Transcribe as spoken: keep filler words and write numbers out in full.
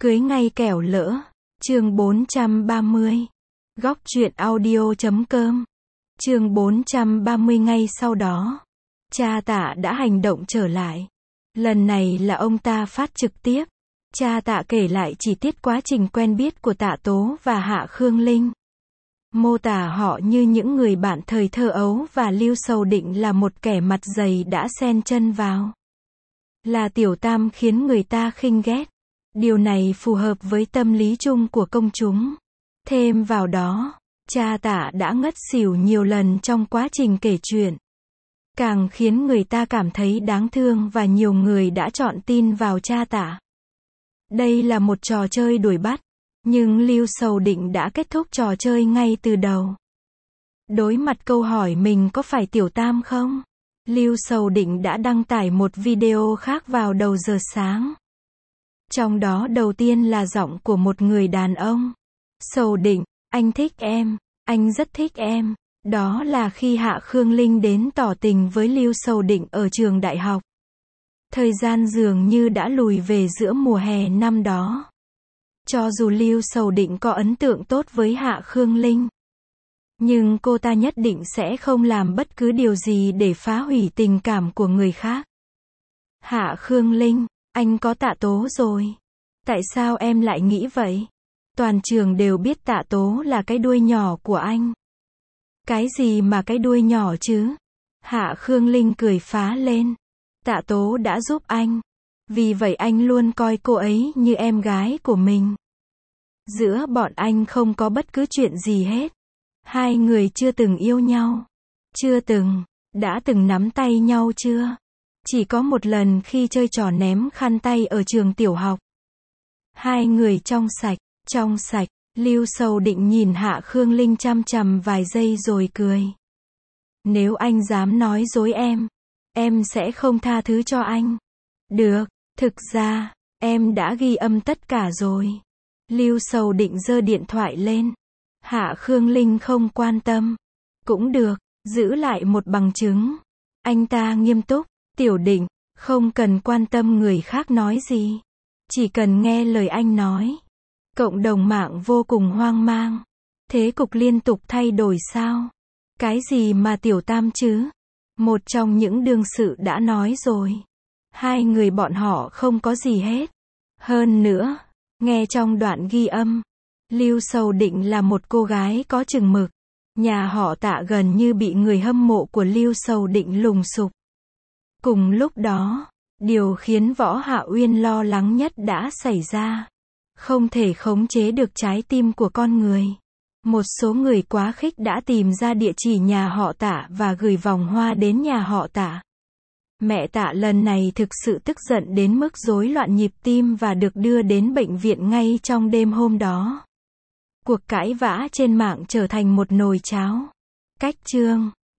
Cưới ngay kẻo lỡ. Chương bốn trăm ba mươi. Góc truyện audio chấm com. Chương bốn trăm ba mươi. Ngay sau đó, cha Tạ đã hành động trở lại. Lần này là ông ta phát trực tiếp. Cha Tạ kể lại chi tiết quá trình quen biết của Tạ Tố và Hạ Khương Linh. Mô tả họ như những người bạn thời thơ ấu và Lưu Sầu Định là một kẻ mặt dày đã xen chân vào. Là tiểu tam khiến người ta khinh ghét. Điều này phù hợp với tâm lý chung của công chúng. Thêm vào đó, cha Tạ đã ngất xỉu nhiều lần trong quá trình kể chuyện. Càng khiến người ta cảm thấy đáng thương và nhiều người đã chọn tin vào cha Tạ. Đây là một trò chơi đuổi bắt, nhưng Lưu Sầu Định đã kết thúc trò chơi ngay từ đầu. Đối mặt câu hỏi mình có phải tiểu tam không? Lưu Sầu Định đã đăng tải một video khác vào đầu giờ sáng. Trong đó đầu tiên là giọng của một người đàn ông. Sầu Định, anh thích em, anh rất thích em. Đó là khi Hạ Khương Linh đến tỏ tình với Lưu Sầu Định ở trường đại học. Thời gian dường như đã lùi về giữa mùa hè năm đó. Cho dù Lưu Sầu Định có ấn tượng tốt với Hạ Khương Linh, nhưng cô ta nhất định sẽ không làm bất cứ điều gì để phá hủy tình cảm của người khác. Hạ Khương Linh, anh có Tạ Tố rồi. Tại sao em lại nghĩ vậy? Toàn trường đều biết Tạ Tố là cái đuôi nhỏ của anh. Cái gì mà cái đuôi nhỏ chứ? Hạ Khương Linh cười phá lên. Tạ Tố đã giúp anh. Vì vậy anh luôn coi cô ấy như em gái của mình. Giữa bọn anh không có bất cứ chuyện gì hết. Hai người chưa từng yêu nhau. Chưa từng. Đã từng nắm tay nhau chưa? Chỉ có một lần khi chơi trò ném khăn tay ở trường tiểu học. Hai người trong sạch, trong sạch. Lưu Sầu Định nhìn Hạ Khương Linh chăm chằm vài giây rồi cười. Nếu anh dám nói dối em, em sẽ không tha thứ cho anh. Được, thực ra, em đã ghi âm tất cả rồi. Lưu Sầu Định giơ điện thoại lên. Hạ Khương Linh không quan tâm. Cũng được, giữ lại một bằng chứng. Anh ta nghiêm túc. Tiểu Định, không cần quan tâm người khác nói gì. Chỉ cần nghe lời anh nói. Cộng đồng mạng vô cùng hoang mang. Thế cục liên tục thay đổi sao? Cái gì mà tiểu tam chứ? Một trong những đương sự đã nói rồi. Hai người bọn họ không có gì hết. Hơn nữa, nghe trong đoạn ghi âm, Lưu Sầu Định là một cô gái có chừng mực. Nhà họ Tạ gần như bị người hâm mộ của Lưu Sầu Định lùng sục. Cùng lúc đó, điều khiến Võ Hạ Uyên lo lắng nhất đã xảy ra. Không thể khống chế được trái tim của con người. Một số người quá khích đã tìm ra địa chỉ nhà họ Tạ và gửi vòng hoa đến nhà họ Tạ. Mẹ Tạ lần này thực sự tức giận đến mức rối loạn nhịp tim và được đưa đến bệnh viện ngay trong đêm hôm đó. Cuộc cãi vã trên mạng trở thành một nồi cháo. Cách chương